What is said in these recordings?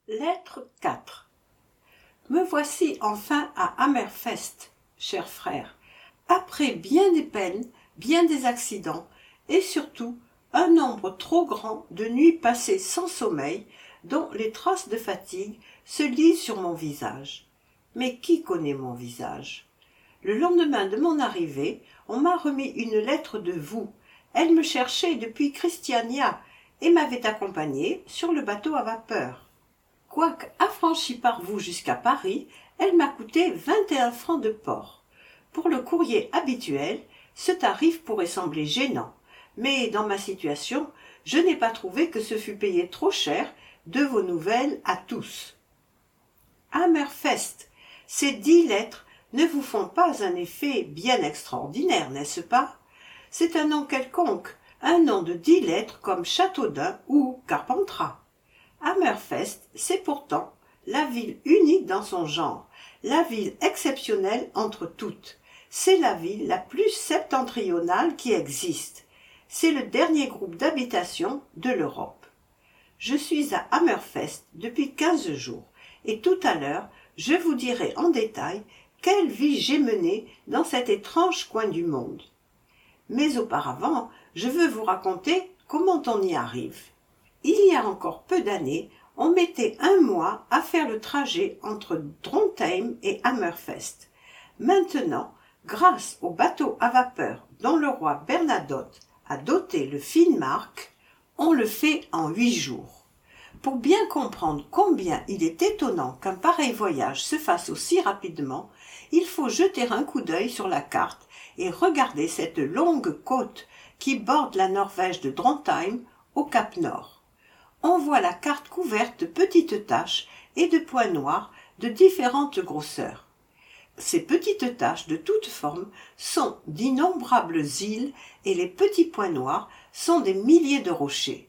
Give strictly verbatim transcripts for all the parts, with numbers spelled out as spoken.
Lettre quatre. Me voici enfin à Hammerfest, cher frère, après bien des peines, bien des accidents, et surtout un nombre trop grand de nuits passées sans sommeil, dont les traces de fatigue se lisent sur mon visage. Mais qui connaît mon visage? Le lendemain de mon arrivée, on m'a remis une lettre de vous. Elle me cherchait depuis Christiania et m'avait accompagnée sur le bateau à vapeur. Quoique affranchie par vous jusqu'à Paris, elle m'a coûté vingt et un francs de port. Pour le courrier habituel, ce tarif pourrait sembler gênant, mais dans ma situation, je n'ai pas trouvé que ce fût payé trop cher de vos nouvelles à tous. Hammerfest, ces dix lettres ne vous font pas un effet bien extraordinaire, n'est-ce pas? C'est un nom quelconque, un nom de dix lettres comme Châteaudun ou Carpentras. Hammerfest, c'est pourtant la ville unique dans son genre, la ville exceptionnelle entre toutes. C'est la ville la plus septentrionale qui existe. C'est le dernier groupe d'habitation de l'Europe. Je suis à Hammerfest depuis quinze jours, et tout à l'heure, je vous dirai en détail quelle vie j'ai menée dans cet étrange coin du monde. Mais auparavant, je veux vous raconter comment on y arrive. Il y a encore peu d'années, on mettait un mois à faire le trajet entre Drontheim et Hammerfest. Maintenant, grâce au bateau à vapeur dont le roi Bernadotte a doté le Finnmark, on le fait en huit jours. Pour bien comprendre combien il est étonnant qu'un pareil voyage se fasse aussi rapidement, il faut jeter un coup d'œil sur la carte et regarder cette longue côte qui borde la Norvège de Drontheim au Cap Nord. On voit la carte couverte de petites taches et de points noirs de différentes grosseurs. Ces petites taches de toutes formes sont d'innombrables îles et les petits points noirs sont des milliers de rochers.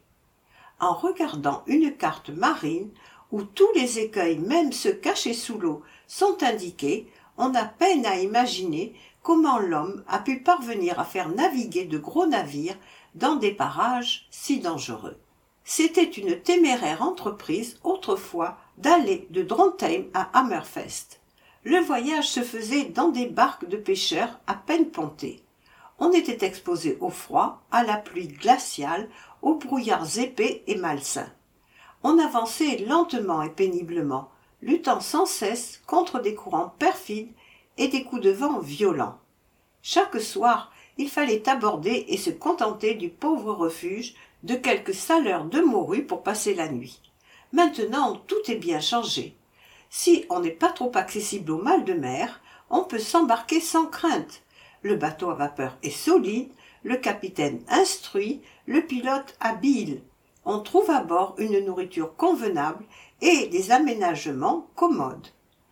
En regardant une carte marine où tous les écueils, même ceux cachés sous l'eau, sont indiqués, on a peine à imaginer comment l'homme a pu parvenir à faire naviguer de gros navires dans des parages si dangereux. C'était une téméraire entreprise autrefois d'aller de Drontheim à Hammerfest. Le voyage se faisait dans des barques de pêcheurs à peine pontées. On était exposé au froid, à la pluie glaciale, aux brouillards épais et malsains. On avançait lentement et péniblement, luttant sans cesse contre des courants perfides et des coups de vent violents. Chaque soir, il fallait aborder et se contenter du pauvre refuge de quelques saleurs de morue pour passer la nuit. Maintenant, tout est bien changé. Si on n'est pas trop accessible au mal de mer, on peut s'embarquer sans crainte. Le bateau à vapeur est solide, le capitaine instruit, le pilote habile. On trouve à bord une nourriture convenable et des aménagements commodes.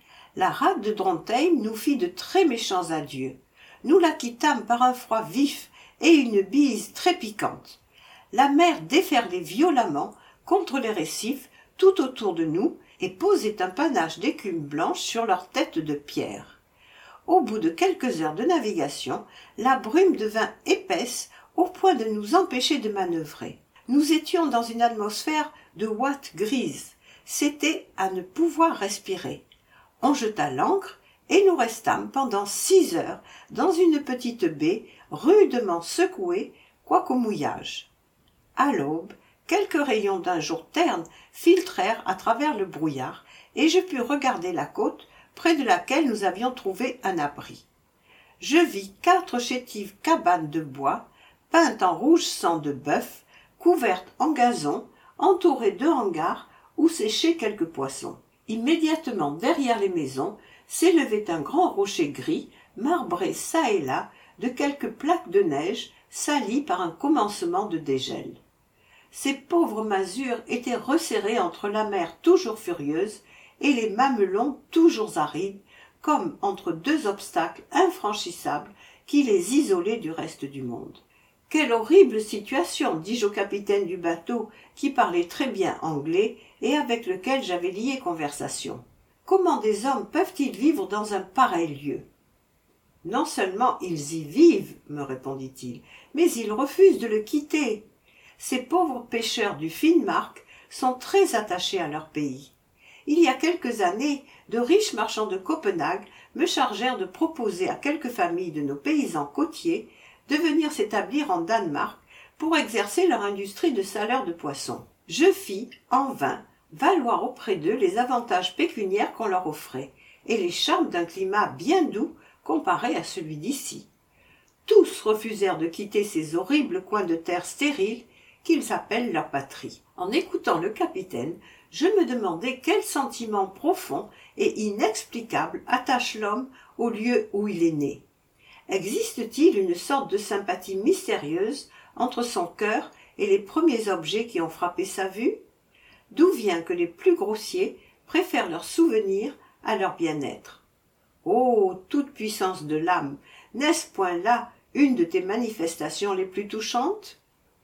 La rade de Drontheim nous fit de très méchants adieux. Nous la quittâmes par un froid vif et une bise très piquante. La mer déferlait violemment contre les récifs tout autour de nous et posait un panache d'écume blanche sur leurs têtes de pierre. Au bout de quelques heures de navigation, la brume devint épaisse au point de nous empêcher de manœuvrer. Nous étions dans une atmosphère de ouate grise. C'était à ne pouvoir respirer. On jeta l'ancre et nous restâmes pendant six heures dans une petite baie rudement secouée, quoiqu'au mouillage. À l'aube, quelques rayons d'un jour terne filtrèrent à travers le brouillard et je pus regarder la côte près de laquelle nous avions trouvé un abri. Je vis quatre chétives cabanes de bois, peintes en rouge sang de bœuf, couvertes en gazon, entourées de hangars où séchaient quelques poissons. Immédiatement derrière les maisons s'élevait un grand rocher gris, marbré çà et là de quelques plaques de neige salies par un commencement de dégel. Ces pauvres masures étaient resserrées entre la mer toujours furieuse et les mamelons toujours arides, comme entre deux obstacles infranchissables qui les isolaient du reste du monde. « Quelle horrible situation !» dis-je au capitaine du bateau, qui parlait très bien anglais et avec lequel j'avais lié conversation. « Comment des hommes peuvent-ils vivre dans un pareil lieu ?»« Non seulement ils y vivent, me répondit-il, mais ils refusent de le quitter. Ces pauvres pêcheurs du Finnmark sont très attachés à leur pays. Il y a quelques années, de riches marchands de Copenhague me chargèrent de proposer à quelques familles de nos paysans côtiers de venir s'établir en Danemark pour exercer leur industrie de saleur de poissons. Je fis, en vain, valoir auprès d'eux les avantages pécuniaires qu'on leur offrait et les charmes d'un climat bien doux comparé à celui d'ici. Tous refusèrent de quitter ces horribles coins de terre stériles qu'ils appellent leur patrie. En écoutant le capitaine, je me demandais quel sentiment profond et inexplicable attache l'homme au lieu où il est né. Existe-t-il une sorte de sympathie mystérieuse entre son cœur et les premiers objets qui ont frappé sa vue? D'où vient que les plus grossiers préfèrent leurs souvenirs à leur bien-être? Ô toute puissance de l'âme, n'est-ce point là une de tes manifestations les plus touchantes?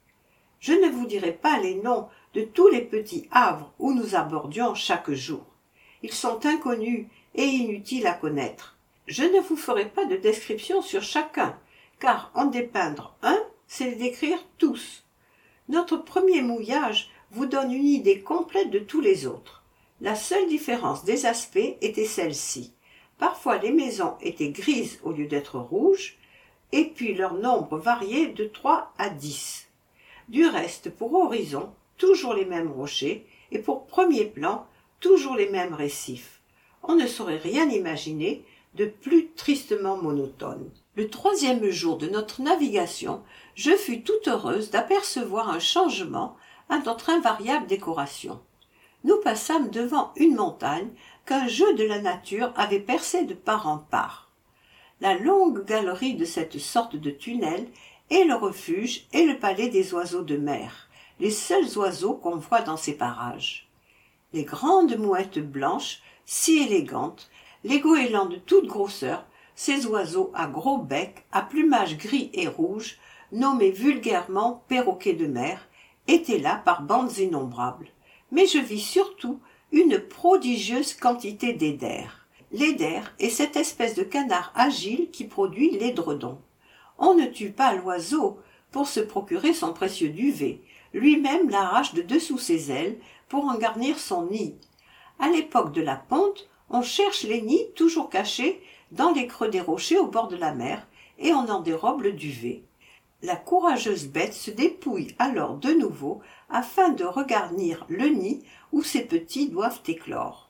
Je ne vous dirai pas les noms de tous les petits havres où nous abordions chaque jour. Ils sont inconnus et inutiles à connaître. Je ne vous ferai pas de description sur chacun, car en dépeindre un, c'est les décrire tous. Notre premier mouillage vous donne une idée complète de tous les autres. La seule différence des aspects était celle-ci. Parfois les maisons étaient grises au lieu d'être rouges, et puis leur nombre variait de trois à dix. Du reste, pour horizon, toujours les mêmes rochers, et pour premier plan, toujours les mêmes récifs. On ne saurait rien imaginer de plus tristement monotone. Le troisième jour de notre navigation, je fus tout heureuse d'apercevoir un changement à notre invariable décoration. Nous passâmes devant une montagne qu'un jeu de la nature avait percée de part en part. La longue galerie de cette sorte de tunnel est le refuge et le palais des oiseaux de mer, les seuls oiseaux qu'on voit dans ces parages. Les grandes mouettes blanches, si élégantes, les goélands de toute grosseur, ces oiseaux à gros bec, à plumage gris et rouge, nommés vulgairement perroquets de mer, étaient là par bandes innombrables. Mais je vis surtout une prodigieuse quantité d'éders. L'éder est cette espèce de canard agile qui produit l'édredon. On ne tue pas l'oiseau pour se procurer son précieux duvet, lui-même l'arrache de dessous ses ailes pour en garnir son nid. À l'époque de la ponte, on cherche les nids toujours cachés dans les creux des rochers au bord de la mer, et on en dérobe le duvet. La courageuse bête se dépouille alors de nouveau afin de regarnir le nid où ses petits doivent éclore.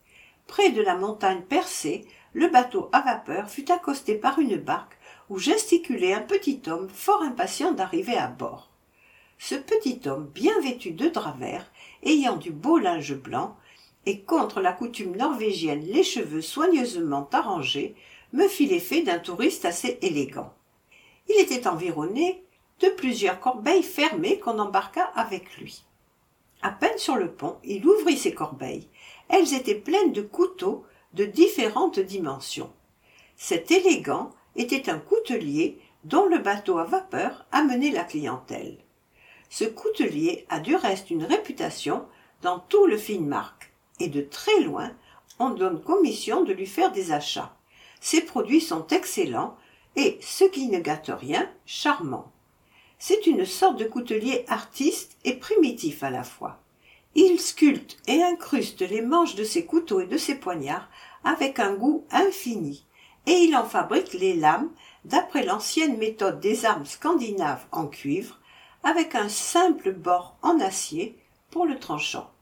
Près de la montagne percée, le bateau à vapeur fut accosté par une barque où gesticulait un petit homme fort impatient d'arriver à bord. Ce petit homme, bien vêtu de drap vert, ayant du beau linge blanc, et contre la coutume norvégienne les cheveux soigneusement arrangés, me fit l'effet d'un touriste assez élégant. Il était environné de plusieurs corbeilles fermées qu'on embarqua avec lui. À peine sur le pont, il ouvrit ces corbeilles. Elles étaient pleines de couteaux de différentes dimensions. Cet élégant était un coutelier dont le bateau à vapeur amenait la clientèle. Ce coutelier a du reste une réputation dans tout le Finnmark, et de très loin, on donne commission de lui faire des achats. Ses produits sont excellents et, ce qui ne gâte rien, charmants. C'est une sorte de coutelier artiste et primitif à la fois. Il sculpte et incruste les manches de ses couteaux et de ses poignards avec un goût infini, et il en fabrique les lames d'après l'ancienne méthode des armes scandinaves en cuivre, avec un simple bord en acier pour le tranchant.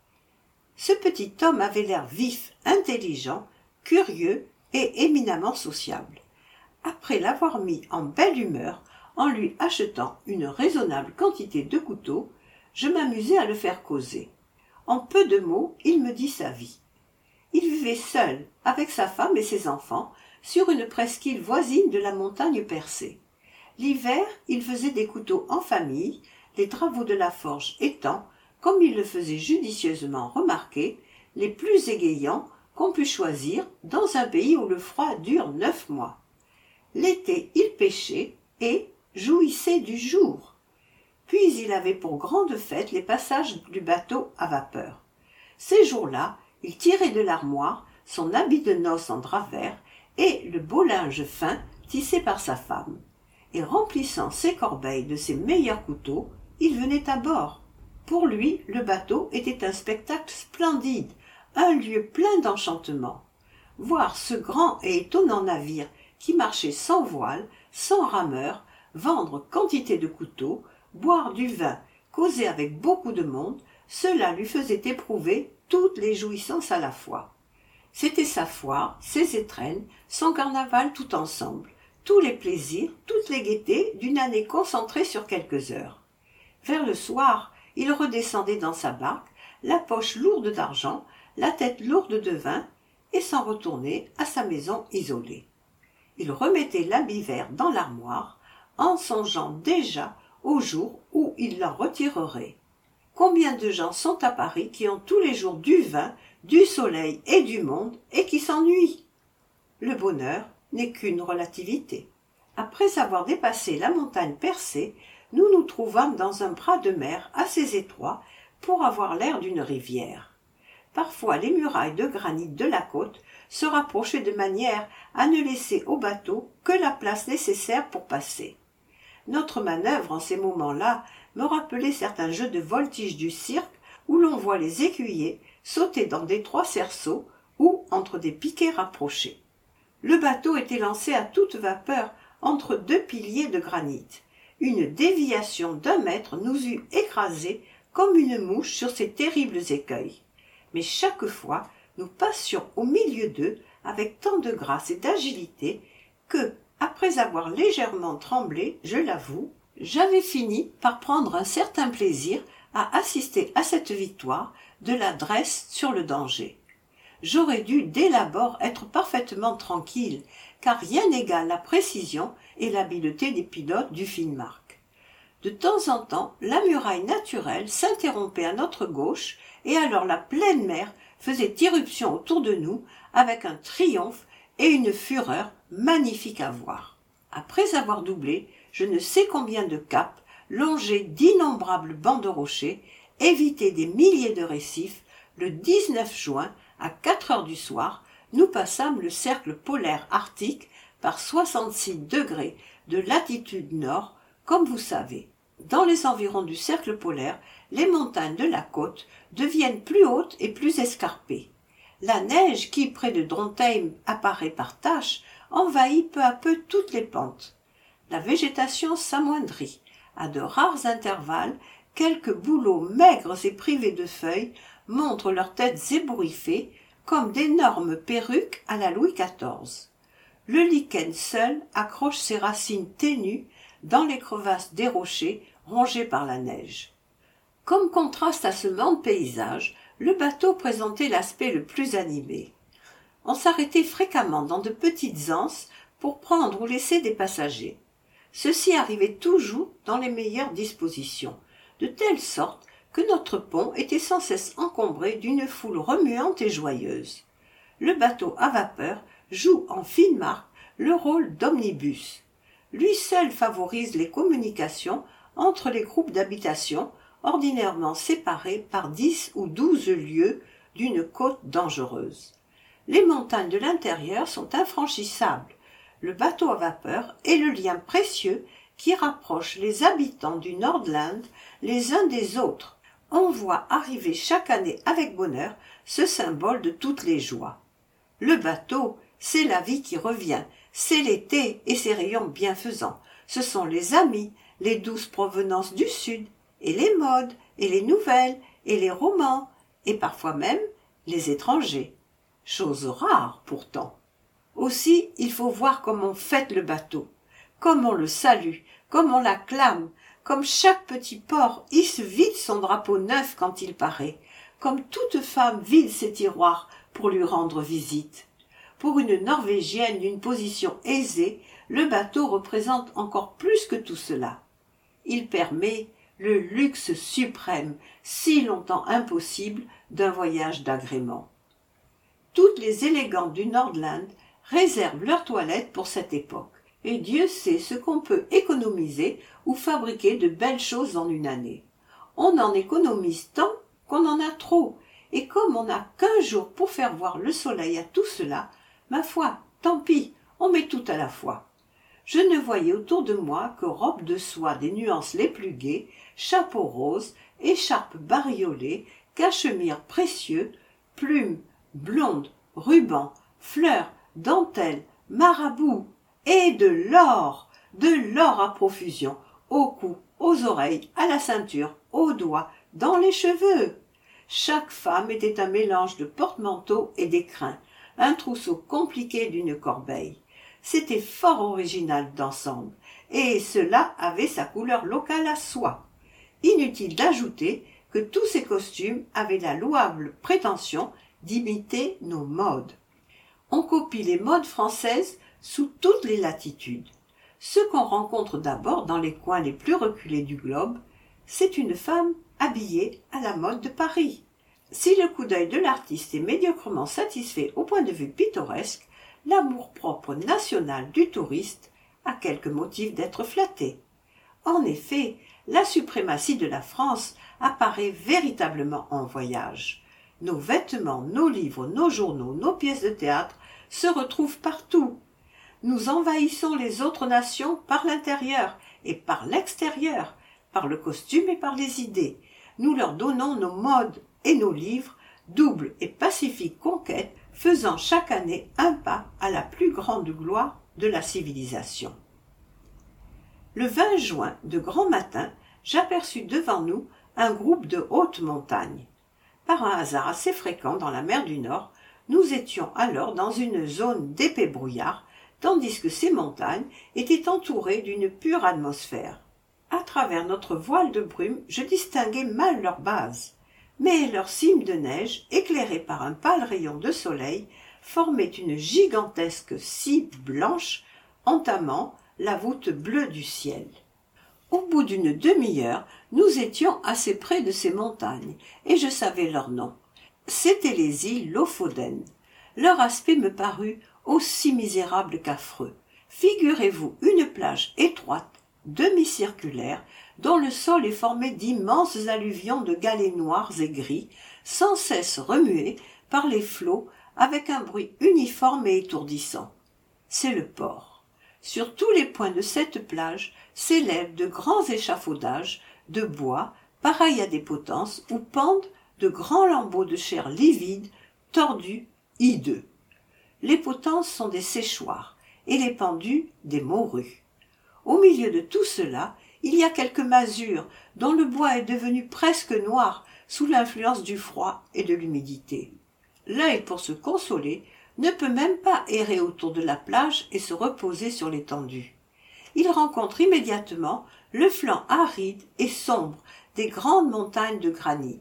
Ce petit homme avait l'air vif, intelligent, curieux et éminemment sociable. Après l'avoir mis en belle humeur, en lui achetant une raisonnable quantité de couteaux, je m'amusai à le faire causer. En peu de mots, il me dit sa vie. Il vivait seul, avec sa femme et ses enfants, sur une presqu'île voisine de la montagne percée. L'hiver, il faisait des couteaux en famille, les travaux de la forge étant, comme il le faisait judicieusement remarquer, les plus égayants qu'on pût choisir dans un pays où le froid dure neuf mois. L'été, il pêchait et jouissait du jour. Puis il avait pour grande fête les passages du bateau à vapeur. Ces jours-là, il tirait de l'armoire son habit de noces en drap vert et le beau linge fin tissé par sa femme. Et remplissant ses corbeilles de ses meilleurs couteaux, il venait à bord. Pour lui, le bateau était un spectacle splendide, un lieu plein d'enchantement. Voir ce grand et étonnant navire qui marchait sans voile, sans rameur, vendre quantité de couteaux, boire du vin, causer avec beaucoup de monde, cela lui faisait éprouver toutes les jouissances à la fois. C'était sa foire, ses étrennes, son carnaval tout ensemble, tous les plaisirs, toutes les gaietés d'une année concentrée sur quelques heures. Vers le soir, il redescendait dans sa barque, la poche lourde d'argent, la tête lourde de vin, et s'en retournait à sa maison isolée. Il remettait l'habit vert dans l'armoire, en songeant déjà au jour où il l'en retirerait. Combien de gens sont à Paris qui ont tous les jours du vin, du soleil et du monde, et qui s'ennuient? Le bonheur n'est qu'une relativité. Après avoir dépassé la montagne percée, nous nous trouvâmes dans un bras de mer assez étroit pour avoir l'air d'une rivière. Parfois les murailles de granit de la côte se rapprochaient de manière à ne laisser au bateau que la place nécessaire pour passer. Notre manœuvre en ces moments-là me rappelait certains jeux de voltige du cirque où l'on voit les écuyers sauter dans d'étroits cerceaux ou entre des piquets rapprochés. Le bateau était lancé à toute vapeur entre deux piliers de granit. Une déviation d'un mètre nous eût écrasés comme une mouche sur ces terribles écueils. Mais chaque fois, nous passions au milieu d'eux avec tant de grâce et d'agilité que, après avoir légèrement tremblé, je l'avoue, j'avais fini par prendre un certain plaisir à assister à cette victoire de l'adresse sur le danger. J'aurais dû dès l'abord être parfaitement tranquille, car rien n'égale la précision et l'habileté des pilotes du Finnmark. De temps en temps, la muraille naturelle s'interrompait à notre gauche, et alors la pleine mer faisait irruption autour de nous avec un triomphe et une fureur magnifiques à voir. Après avoir doublé je ne sais combien de caps, longé d'innombrables bancs de rochers, évité des milliers de récifs, le dix-neuf juin, à quatre heures du soir, nous passâmes le cercle polaire arctique par soixante-six degrés de latitude nord, comme vous savez. Dans les environs du cercle polaire, les montagnes de la côte deviennent plus hautes et plus escarpées. La neige qui, près de Drontheim, apparaît par taches, envahit peu à peu toutes les pentes. La végétation s'amoindrit. À de rares intervalles, quelques bouleaux maigres et privés de feuilles montrent leurs têtes ébouriffées comme d'énormes perruques à la Louis quatorze. Le lichen seul accroche ses racines ténues dans les crevasses des rochers rongés par la neige. Comme contraste à ce morne paysage, le bateau présentait l'aspect le plus animé. On s'arrêtait fréquemment dans de petites anses pour prendre ou laisser des passagers. Ceux-ci arrivaient toujours dans les meilleures dispositions, de telle sorte que notre pont était sans cesse encombré d'une foule remuante et joyeuse. Le bateau à vapeur joue en Finnmark le rôle d'omnibus. Lui seul favorise les communications entre les groupes d'habitation ordinairement séparés par dix ou douze lieues d'une côte dangereuse. Les montagnes de l'intérieur sont infranchissables. Le bateau à vapeur est le lien précieux qui rapproche les habitants du Nordland les uns des autres. On voit arriver chaque année avec bonheur ce symbole de toutes les joies. Le bateau, c'est la vie qui revient, c'est l'été et ses rayons bienfaisants. Ce sont les amis, les douces provenances du sud, et les modes, et les nouvelles, et les romans, et parfois même les étrangers. Chose rare pourtant. Aussi, il faut voir comme on fête le bateau, comme on le salue, comme on l'acclame, comme chaque petit port hisse vite son drapeau neuf quand il paraît, comme toute femme vide ses tiroirs pour lui rendre visite. Pour une Norvégienne d'une position aisée, le bateau représente encore plus que tout cela. Il permet le luxe suprême, si longtemps impossible, d'un voyage d'agrément. Toutes les élégantes du Nordland réservent leurs toilettes pour cette époque, et Dieu sait ce qu'on peut économiser ou fabriquer de belles choses en une année. On en économise tant qu'on en a trop, et comme on n'a qu'un jour pour faire voir le soleil à tout cela, ma foi, tant pis, on met tout à la fois. Je ne voyais autour de moi que robes de soie des nuances les plus gaies, chapeaux roses, écharpes bariolées, cachemires précieux, plumes, blondes, rubans, fleurs, dentelles, marabouts, et de l'or, de l'or à profusion, au cou, aux oreilles, à la ceinture, aux doigts, dans les cheveux. Chaque femme était un mélange de porte-manteau et d'écrin, un trousseau compliqué d'une corbeille. C'était fort original d'ensemble, et cela avait sa couleur locale à soi. Inutile d'ajouter que tous ces costumes avaient la louable prétention d'imiter nos modes. On copie les modes françaises sous toutes les latitudes. Ce qu'on rencontre d'abord dans les coins les plus reculés du globe, c'est une femme habillée à la mode de Paris. Si le coup d'œil de l'artiste est médiocrement satisfait au point de vue pittoresque, l'amour-propre national du touriste a quelque motif d'être flatté. En effet, la suprématie de la France apparaît véritablement en voyage. Nos vêtements, nos livres, nos journaux, nos pièces de théâtre se retrouvent partout. Nous envahissons les autres nations par l'intérieur et par l'extérieur, par le costume et par les idées. Nous leur donnons nos modes et nos livres, double et pacifique conquête, faisant chaque année un pas à la plus grande gloire de la civilisation. Le vingt juin, de grand matin, j'aperçus devant nous un groupe de hautes montagnes. Par un hasard assez fréquent dans la mer du Nord, nous étions alors dans une zone d'épais brouillard, tandis que ces montagnes étaient entourées d'une pure atmosphère. À travers notre voile de brume, je distinguais mal leur base, mais leur cime de neige, éclairée par un pâle rayon de soleil, formait une gigantesque scie blanche entamant la voûte bleue du ciel. Au bout d'une demi-heure, nous étions assez près de ces montagnes, et je savais leur nom. C'étaient les îles Lofoden. Leur aspect me parut aussi misérable qu'affreux. Figurez-vous une plage étroite, demi-circulaire, dont le sol est formé d'immenses alluvions de galets noirs et gris, sans cesse remués par les flots avec un bruit uniforme et étourdissant. C'est le port. Sur tous les points de cette plage s'élèvent de grands échafaudages de bois, pareils à des potences, où pendent de grands lambeaux de chair livide, tordus, hideux. Les potences sont des séchoirs, et les pendus des morues. Au milieu de tout cela, il y a quelques masures dont le bois est devenu presque noir sous l'influence du froid et de l'humidité. L'œil, pour se consoler, ne peut même pas errer autour de la plage et se reposer sur l'étendue. Il rencontre immédiatement le flanc aride et sombre des grandes montagnes de granit.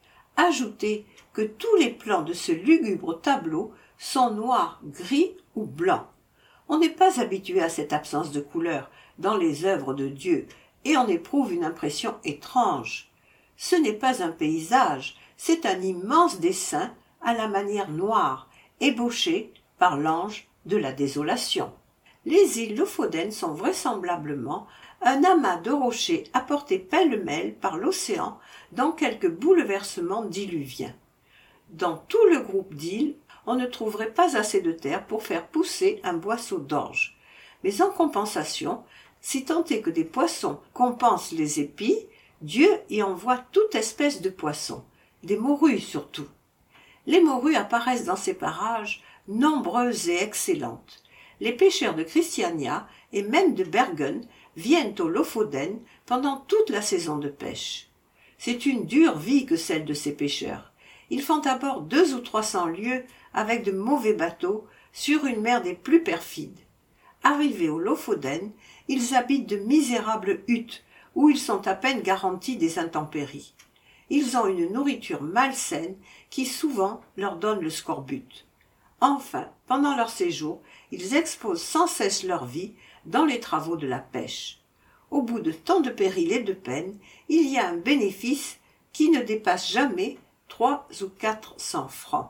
Ajoutez que tous les plans de ce lugubre tableau sont noirs, gris ou blancs. On n'est pas habitué à cette absence de couleur dans les œuvres de Dieu, et on éprouve une impression étrange. Ce n'est pas un paysage, c'est un immense dessin à la manière noire, ébauché par l'ange de la désolation. Les îles Lofoden sont vraisemblablement un amas de rochers apportés pêle-mêle par l'océan dans quelque bouleversement diluvien. Dans tout le groupe d'îles, on ne trouverait pas assez de terre pour faire pousser un boisseau d'orge. Mais en compensation, si tant est que des poissons compensent les épis, Dieu y envoie toute espèce de poissons, des morues surtout. Les morues apparaissent dans ces parages, nombreuses et excellentes. Les pêcheurs de Christiania et même de Bergen viennent au Lofoden pendant toute la saison de pêche. C'est une dure vie que celle de ces pêcheurs. Ils font à bord deux ou trois cents lieues avec de mauvais bateaux sur une mer des plus perfides. Arrivés au Lofoden, ils habitent de misérables huttes où ils sont à peine garantis des intempéries. Ils ont une nourriture malsaine qui souvent leur donne le scorbut. Enfin, pendant leur séjour, ils exposent sans cesse leur vie dans les travaux de la pêche. Au bout de tant de périls et de peines, il y a un bénéfice qui ne dépasse jamais trois ou quatre cents francs.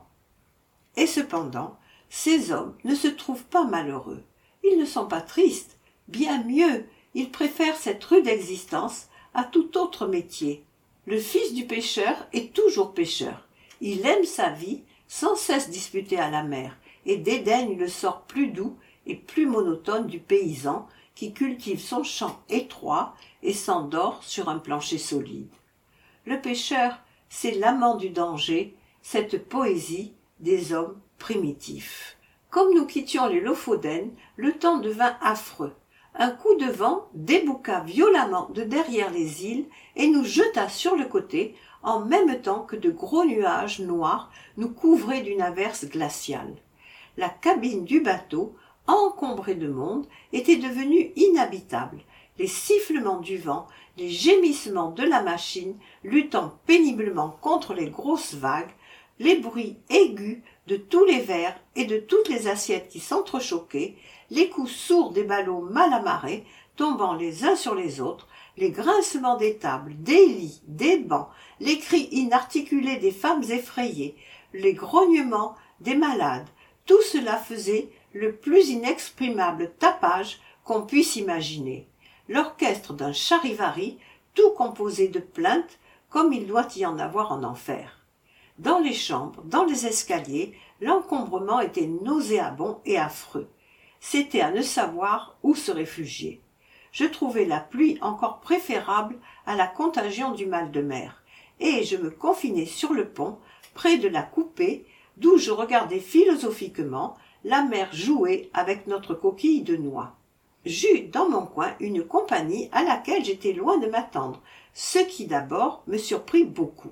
Et cependant, ces hommes ne se trouvent pas malheureux. Ils ne sont pas tristes. Bien mieux, ils préfèrent cette rude existence à tout autre métier. Le fils du pêcheur est toujours pêcheur. Il aime sa vie, sans cesse disputée à la mer, et dédaigne le sort plus doux et plus monotone du paysan qui cultive son champ étroit et s'endort sur un plancher solide. Le pêcheur, c'est l'amant du danger, cette poésie des hommes primitifs. Comme nous quittions les Lofoden, le temps devint affreux. Un coup de vent débouca violemment de derrière les îles et nous jeta sur le côté, en même temps que de gros nuages noirs nous couvraient d'une averse glaciale. La cabine du bateau, encombrée de monde, était devenue inhabitable. Les sifflements du vent, les gémissements de la machine luttant péniblement contre les grosses vagues, les bruits aigus de tous les verres et de toutes les assiettes qui s'entrechoquaient, les coups sourds des ballots mal amarrés, tombant les uns sur les autres, les grincements des tables, des lits, des bancs, les cris inarticulés des femmes effrayées, les grognements des malades, tout cela faisait le plus inexprimable tapage qu'on puisse imaginer. L'orchestre d'un charivari, tout composé de plaintes, comme il doit y en avoir en enfer. Dans les chambres, dans les escaliers, l'encombrement était nauséabond et affreux. C'était à ne savoir où se réfugier. Je trouvais la pluie encore préférable à la contagion du mal de mer, et je me confinai sur le pont, près de la coupée, d'où je regardais philosophiquement la mer jouer avec notre coquille de noix. J'eus dans mon coin une compagnie à laquelle j'étais loin de m'attendre, ce qui d'abord me surprit beaucoup.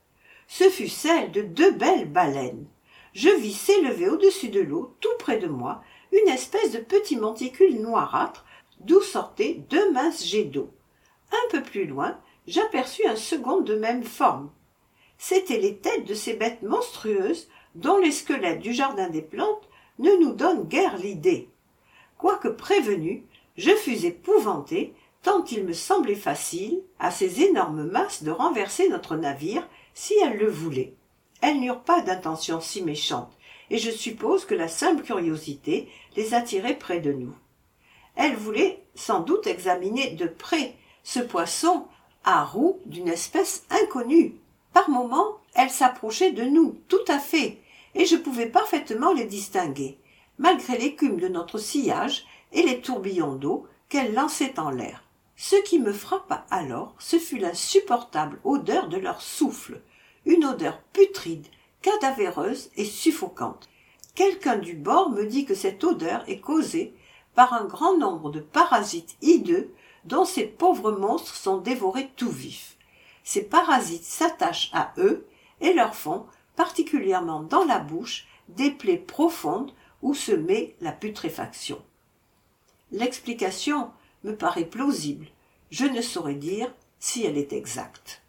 Ce fut celle de deux belles baleines. Je vis s'élever au-dessus de l'eau, tout près de moi, une espèce de petit monticule noirâtre, d'où sortaient deux minces jets d'eau. Un peu plus loin, j'aperçus un second de même forme. C'étaient les têtes de ces bêtes monstrueuses dont les squelettes du jardin des plantes ne nous donnent guère l'idée. Quoique prévenu, je fus épouvanté, tant il me semblait facile, à ces énormes masses, de renverser notre navire, si elles le voulaient. Elles n'eurent pas d'intention si méchante, et je suppose que la simple curiosité les attirait près de nous. Elles voulaient sans doute examiner de près ce poisson à roues d'une espèce inconnue. Par moments, elles s'approchaient de nous, tout à fait, et je pouvais parfaitement les distinguer, malgré l'écume de notre sillage et les tourbillons d'eau qu'elles lançaient en l'air. Ce qui me frappa alors, ce fut l'insupportable odeur de leur souffle, une odeur putride, cadavéreuse et suffocante. Quelqu'un du bord me dit que cette odeur est causée par un grand nombre de parasites hideux dont ces pauvres monstres sont dévorés tout vifs. Ces parasites s'attachent à eux et leur font, particulièrement dans la bouche, des plaies profondes où se met la putréfaction. L'explication me paraît plausible. Je ne saurais dire si elle est exacte.